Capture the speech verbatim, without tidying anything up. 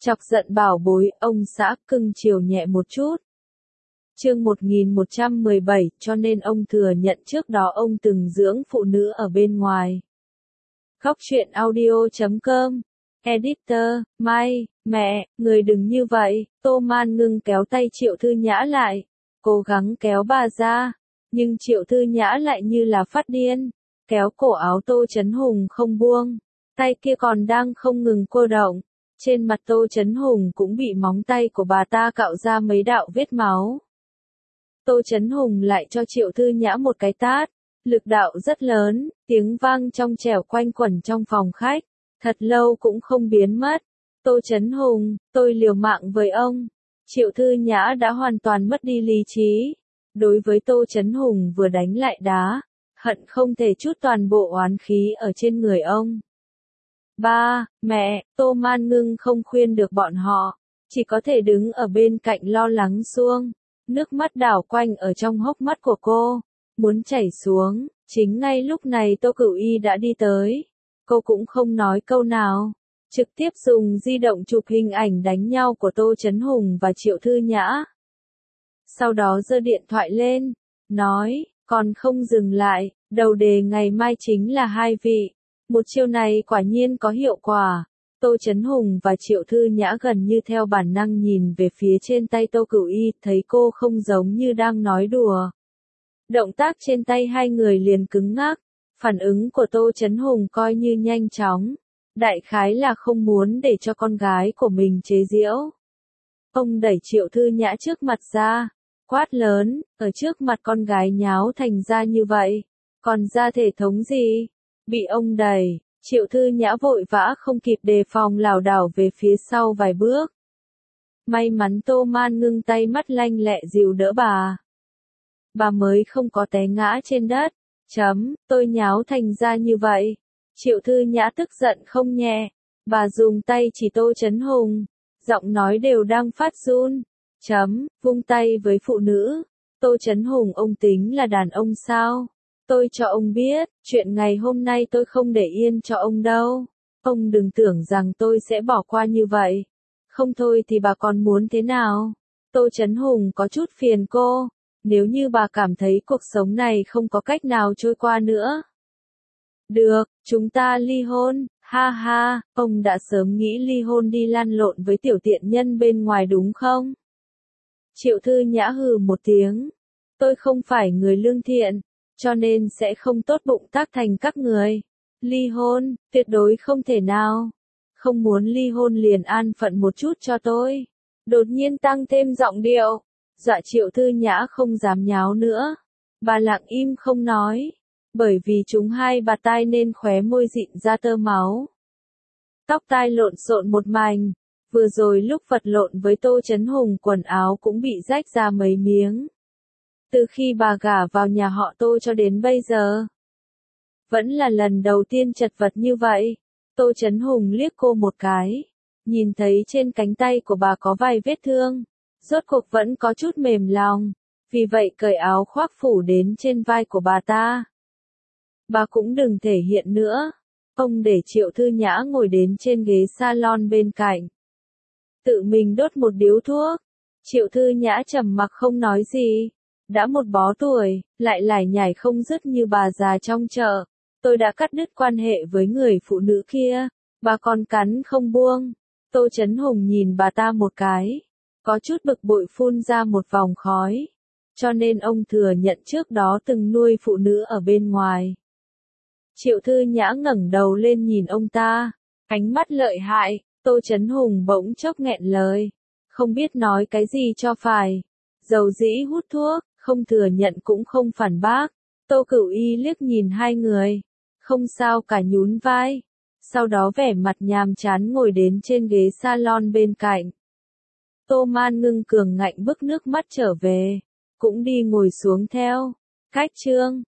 Chọc giận bảo bối, ông xã cưng chiều nhẹ một chút. Chương một nghìn một trăm mười bảy, cho nên ông thừa nhận trước đó ông từng dưỡng phụ nữ ở bên ngoài. Khóc chuyện audio chấm com. Editor, Mai, mẹ, người đừng như vậy. Tô Man Ngưng kéo tay Triệu Thư Nhã lại, cố gắng kéo bà ra, nhưng Triệu Thư Nhã lại như là phát điên, kéo cổ áo Tô Chấn Hùng không buông, tay kia còn đang không ngừng cô động. Trên mặt Tô Chấn Hùng cũng bị móng tay của bà ta cạo ra mấy đạo vết máu. Tô Chấn Hùng lại cho Triệu Thư Nhã một cái tát, lực đạo rất lớn, tiếng vang trong trẻo quanh quẩn trong phòng khách, thật lâu cũng không biến mất. Tô Chấn Hùng, tôi liều mạng với ông. Triệu Thư Nhã đã hoàn toàn mất đi lý trí. Đối với Tô Chấn Hùng vừa đánh lại đá, hận không thể trút toàn bộ oán khí ở trên người ông. Ba, mẹ, Tô Man Ngưng không khuyên được bọn họ, chỉ có thể đứng ở bên cạnh lo lắng xuông. Nước mắt đảo quanh ở trong hốc mắt của cô, muốn chảy xuống. Chính ngay lúc này Tô Cửu Y đã đi tới. Cô cũng không nói câu nào, trực tiếp dùng di động chụp hình ảnh đánh nhau của Tô Chấn Hùng và Triệu Thư Nhã. Sau đó giơ điện thoại lên, nói, còn không dừng lại, đầu đề ngày mai chính là hai vị. Một chiêu này quả nhiên có hiệu quả. Tô Chấn Hùng và Triệu Thư Nhã gần như theo bản năng nhìn về phía trên tay Tô Cửu Y, thấy cô không giống như đang nói đùa. Động tác trên tay hai người liền cứng ngắc, phản ứng của Tô Chấn Hùng coi như nhanh chóng, đại khái là không muốn để cho con gái của mình chế giễu. Ông đẩy Triệu Thư Nhã trước mặt ra, quát lớn, ở trước mặt con gái nháo thành ra như vậy, còn ra thể thống gì? Bị ông đẩy, Triệu Thư Nhã vội vã không kịp đề phòng lảo đảo về phía sau vài bước. May mắn Tô Man Ngưng tay mắt lanh lẹ dìu đỡ bà. Bà mới không có té ngã trên đất. Chấm, tôi nháo thành ra như vậy. Triệu Thư Nhã tức giận không nhẹ. Bà dùng tay chỉ Tô Chấn Hùng, giọng nói đều đang phát run. Chấm, vung tay với phụ nữ. Tô Chấn Hùng, ông tính là đàn ông sao? Tôi cho ông biết, chuyện ngày hôm nay tôi không để yên cho ông đâu. Ông đừng tưởng rằng tôi sẽ bỏ qua như vậy. Không thôi thì bà còn muốn thế nào? Tô Chấn Hùng có chút phiền cô. Nếu như bà cảm thấy cuộc sống này không có cách nào trôi qua nữa. Được, chúng ta ly hôn, ha ha, ông đã sớm nghĩ ly hôn đi lăn lộn với tiểu tiện nhân bên ngoài đúng không? Triệu Thư Nhã hừ một tiếng. Tôi không phải người lương thiện, cho nên sẽ không tốt bụng tác thành các người. Ly hôn, tuyệt đối không thể nào. Không muốn ly hôn liền an phận một chút cho tôi. Đột nhiên tăng thêm giọng điệu, dọa Triệu Thư Nhã không dám nháo nữa. Bà lặng im không nói, bởi vì chúng hai bà tai nên khóe môi dịn ra tơ máu. Tóc tai lộn xộn một mảnh, vừa rồi lúc vật lộn với Tô Chấn Hùng quần áo cũng bị rách ra mấy miếng. Từ khi bà gả vào nhà họ Tô cho đến bây giờ, vẫn là lần đầu tiên chật vật như vậy. Tô Chấn Hùng liếc cô một cái, nhìn thấy trên cánh tay của bà có vài vết thương, rốt cuộc vẫn có chút mềm lòng, vì vậy cởi áo khoác phủ đến trên vai của bà ta. Bà cũng đừng thể hiện nữa. Ông để Triệu Thư Nhã ngồi đến trên ghế salon bên cạnh, tự mình đốt một điếu thuốc. Triệu Thư Nhã trầm mặc không nói gì. Đã một bó tuổi, lại lải nhải không dứt như bà già trong chợ. Tôi đã cắt đứt quan hệ với người phụ nữ kia, bà còn cắn không buông. Tô Chấn Hùng nhìn bà ta một cái, có chút bực bội phun ra một vòng khói. Cho nên ông thừa nhận trước đó từng nuôi phụ nữ ở bên ngoài. Triệu Thư Nhã ngẩng đầu lên nhìn ông ta, ánh mắt lợi hại. Tô Chấn Hùng bỗng chốc nghẹn lời, không biết nói cái gì cho phải. Dầu dĩ hút thuốc, không thừa nhận cũng không phản bác. Tô Cửu Y liếc nhìn hai người, không sao cả nhún vai. Sau đó vẻ mặt nhàm chán ngồi đến trên ghế salon bên cạnh. Tô Man Ngưng cường ngạnh bức nước mắt trở về, cũng đi ngồi xuống theo. Cách chương